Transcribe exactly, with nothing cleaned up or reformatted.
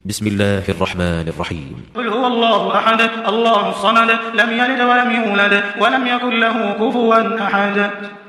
بسم الله الرحمن الرحيم. قل هو الله أحد الله الصمد لم يلد ولم يولد ولم يكن له كفوا أحد.